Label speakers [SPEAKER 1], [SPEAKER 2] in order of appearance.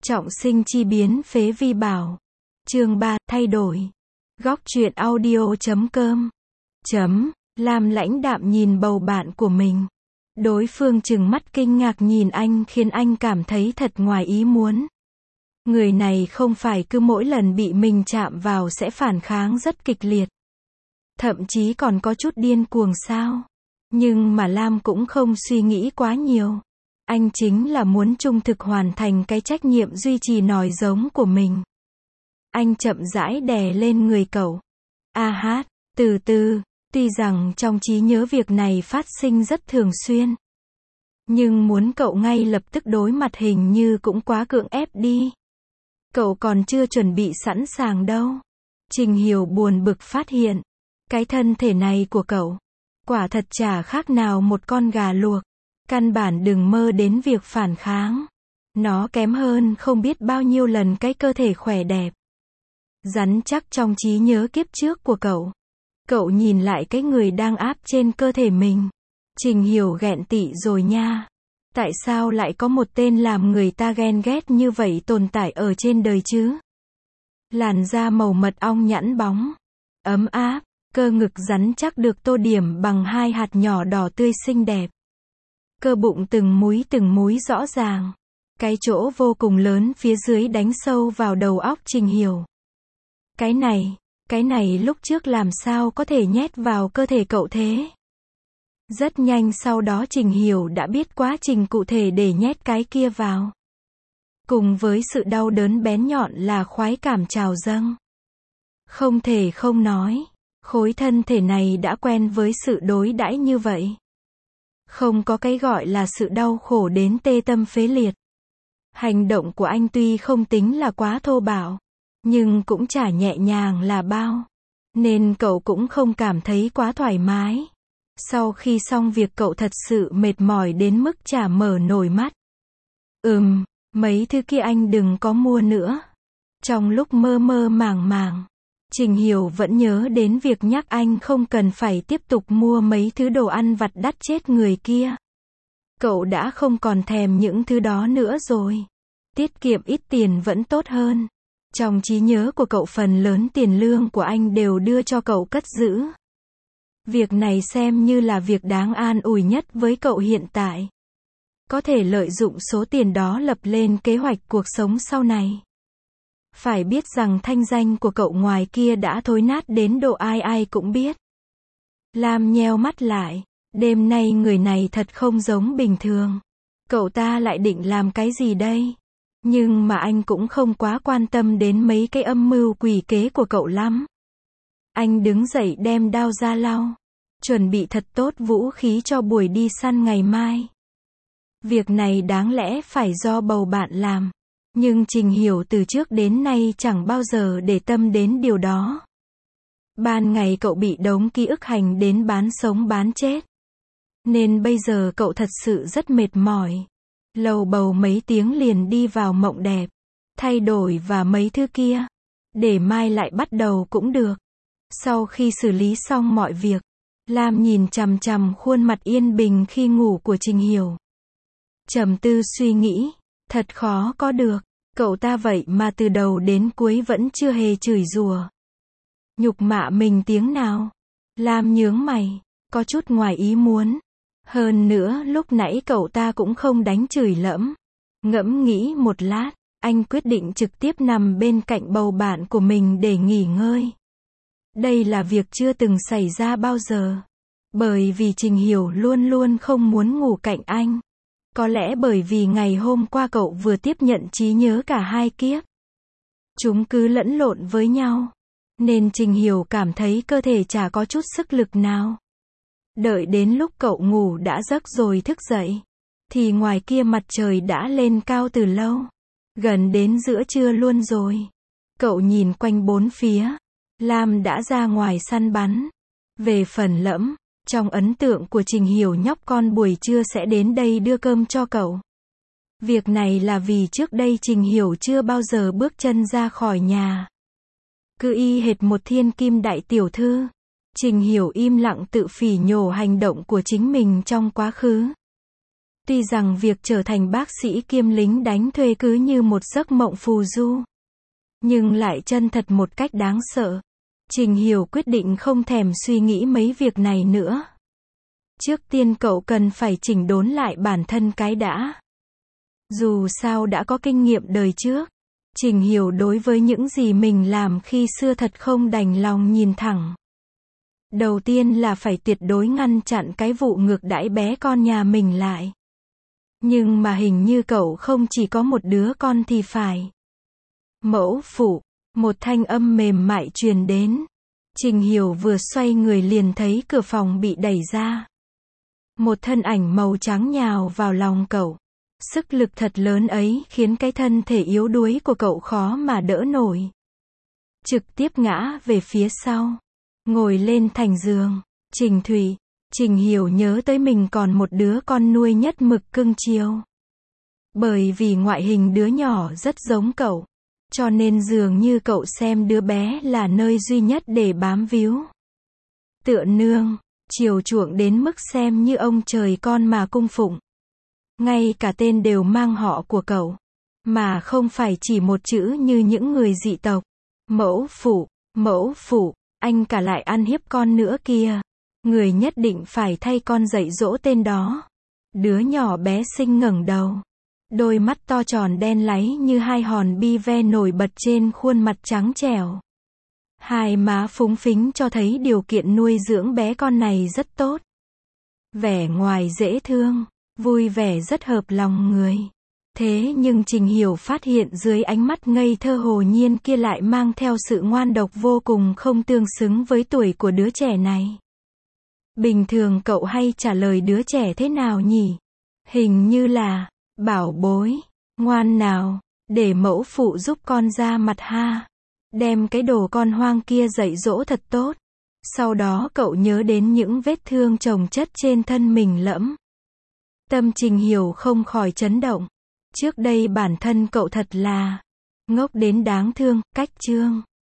[SPEAKER 1] Trọng sinh chi biến phế vi bảo. Chương 3, thay đổi. Góc truyện audio.com. Lam lãnh đạm nhìn bầu bạn của mình. Đối phương trừng mắt kinh ngạc nhìn anh khiến anh cảm thấy thật ngoài ý muốn. Người này không phải cứ mỗi lần bị mình chạm vào sẽ phản kháng rất kịch liệt. Thậm chí còn có chút điên cuồng sao. Nhưng mà Lam cũng không suy nghĩ quá nhiều. Anh chính là muốn trung thực hoàn thành cái trách nhiệm duy trì nòi giống của mình. Anh chậm rãi đè lên người cậu. Từ từ, tuy rằng trong trí nhớ việc này phát sinh rất thường xuyên. Nhưng muốn cậu ngay lập tức đối mặt hình như cũng quá cưỡng ép đi. Cậu còn chưa chuẩn bị sẵn sàng đâu. Trình Hiểu buồn bực phát hiện. Cái thân thể này của cậu, quả thật chả khác nào một con gà luộc. Căn bản đừng mơ đến việc phản kháng. Nó kém hơn không biết bao nhiêu lần cái cơ thể khỏe đẹp, rắn chắc trong trí nhớ kiếp trước của cậu. Cậu nhìn lại cái người đang áp trên cơ thể mình. Trình Hiểu ghẹn tị rồi nha. Tại sao lại có một tên làm người ta ghen ghét như vậy tồn tại ở trên đời chứ? Làn da màu mật ong nhẵn bóng, ấm áp, cơ ngực rắn chắc được tô điểm bằng hai hạt nhỏ đỏ tươi xinh đẹp. Cơ bụng từng múi rõ ràng. Cái chỗ vô cùng lớn phía dưới đánh sâu vào đầu óc Trình Hiểu. Cái này lúc trước làm sao có thể nhét vào cơ thể cậu thế? Rất nhanh sau đó Trình Hiểu đã biết quá trình cụ thể để nhét cái kia vào. Cùng với sự đau đớn bén nhọn là khoái cảm trào dâng. Không thể không nói, khối thân thể này đã quen với sự đối đãi như vậy. Không có cái gọi là sự đau khổ đến tê tâm phế liệt. Hành động của anh tuy không tính là quá thô bạo, nhưng cũng chả nhẹ nhàng là bao. Nên cậu cũng không cảm thấy quá thoải mái. Sau khi xong việc cậu thật sự mệt mỏi đến mức chả mở nổi mắt. Mấy thứ kia anh đừng có mua nữa. Trong lúc mơ mơ màng, Trình Hiểu vẫn nhớ đến việc nhắc anh không cần phải tiếp tục mua mấy thứ đồ ăn vặt đắt chết người kia. Cậu đã không còn thèm những thứ đó nữa rồi. Tiết kiệm ít tiền vẫn tốt hơn. Trong trí nhớ của cậu phần lớn tiền lương của anh đều đưa cho cậu cất giữ. Việc này xem như là việc đáng an ủi nhất với cậu hiện tại. Có thể lợi dụng số tiền đó lập lên kế hoạch cuộc sống sau này. Phải biết rằng thanh danh của cậu ngoài kia đã thối nát đến độ ai ai cũng biết. Lam nheo mắt lại. Đêm nay người này thật không giống bình thường. Cậu ta lại định làm cái gì đây? Nhưng mà anh cũng không quá quan tâm đến mấy cái âm mưu quỷ kế của cậu lắm. Anh đứng dậy đem đao ra lau. Chuẩn bị thật tốt vũ khí cho buổi đi săn ngày mai. Việc này đáng lẽ phải do bầu bạn làm. Nhưng Trình Hiểu từ trước đến nay chẳng bao giờ để tâm đến điều đó. Ban ngày cậu bị đống ký ức hành đến bán sống bán chết. Nên bây giờ cậu thật sự rất mệt mỏi. Lầu bầu mấy tiếng liền đi vào mộng đẹp. Thay đổi và mấy thứ kia. Để mai lại bắt đầu cũng được. Sau khi xử lý xong mọi việc, Lam nhìn chằm chằm khuôn mặt yên bình khi ngủ của Trình Hiểu. Trầm tư suy nghĩ. Thật khó có được. Cậu ta vậy mà từ đầu đến cuối vẫn chưa hề chửi rủa, nhục mạ mình tiếng nào. Lam nhướng mày. Có chút ngoài ý muốn. Hơn nữa lúc nãy cậu ta cũng không đánh chửi lẫm. Ngẫm nghĩ một lát, anh quyết định trực tiếp nằm bên cạnh bầu bạn của mình để nghỉ ngơi. Đây là việc chưa từng xảy ra bao giờ. Bởi vì Trình Hiểu luôn luôn không muốn ngủ cạnh anh. Có lẽ bởi vì ngày hôm qua cậu vừa tiếp nhận trí nhớ cả hai kiếp. Chúng cứ lẫn lộn với nhau. Nên Trình Hiểu cảm thấy cơ thể chả có chút sức lực nào. Đợi đến lúc cậu ngủ đã giấc rồi thức dậy. Thì ngoài kia mặt trời đã lên cao từ lâu. Gần đến giữa trưa luôn rồi. Cậu nhìn quanh bốn phía. Lam đã ra ngoài săn bắn. Về phần Lẫm, trong ấn tượng của Trình Hiểu nhóc con buổi trưa sẽ đến đây đưa cơm cho cậu. Việc này là vì trước đây Trình Hiểu chưa bao giờ bước chân ra khỏi nhà. Cứ y hệt một thiên kim đại tiểu thư. Trình Hiểu im lặng tự phỉ nhổ hành động của chính mình trong quá khứ. Tuy rằng việc trở thành bác sĩ kiêm lính đánh thuê cứ như một giấc mộng phù du, nhưng lại chân thật một cách đáng sợ. Trình Hiểu quyết định không thèm suy nghĩ mấy việc này nữa. Trước tiên cậu cần phải chỉnh đốn lại bản thân cái đã. Dù sao đã có kinh nghiệm đời trước, Trình Hiểu đối với những gì mình làm khi xưa thật không đành lòng nhìn thẳng. Đầu tiên là phải tuyệt đối ngăn chặn cái vụ ngược đãi bé con nhà mình lại. Nhưng mà hình như cậu không chỉ có một đứa con thì phải. Mẫu phụ, một thanh âm mềm mại truyền đến. Trình Hiểu vừa xoay người liền thấy cửa phòng bị đẩy ra. Một thân ảnh màu trắng nhào vào lòng cậu. Sức lực thật lớn ấy khiến cái thân thể yếu đuối của cậu khó mà đỡ nổi. Trực tiếp ngã về phía sau. Ngồi lên thành giường. Trình Thụy, Trình Hiểu nhớ tới mình còn một đứa con nuôi nhất mực cưng chiều. Bởi vì ngoại hình đứa nhỏ rất giống cậu, cho nên dường như cậu xem đứa bé là nơi duy nhất để bám víu. Tựa nương, chiều chuộng đến mức xem như ông trời con mà cung phụng. Ngay cả tên đều mang họ của cậu, mà không phải chỉ một chữ như những người dị tộc. Mẫu phụ, anh cả lại ăn hiếp con nữa kìa. Người nhất định phải thay con dạy dỗ tên đó. Đứa nhỏ bé xinh ngẩng đầu. Đôi mắt to tròn đen láy như hai hòn bi ve nổi bật trên khuôn mặt trắng trẻo. Hai má phúng phính cho thấy điều kiện nuôi dưỡng bé con này rất tốt. Vẻ ngoài dễ thương, vui vẻ rất hợp lòng người. Thế nhưng Trình Hiểu phát hiện dưới ánh mắt ngây thơ hồ nhiên kia lại mang theo sự ngoan độc vô cùng không tương xứng với tuổi của đứa trẻ này. Bình thường cậu hay trả lời đứa trẻ thế nào nhỉ? Hình như là, bảo bối, ngoan nào, để mẫu phụ giúp con ra mặt ha. Đem cái đồ con hoang kia dạy dỗ thật tốt. Sau đó cậu nhớ đến những vết thương chồng chất trên thân mình lẫm. Tâm Trình Hiểu không khỏi chấn động. Trước đây bản thân cậu thật là ngốc đến đáng thương. Cách chương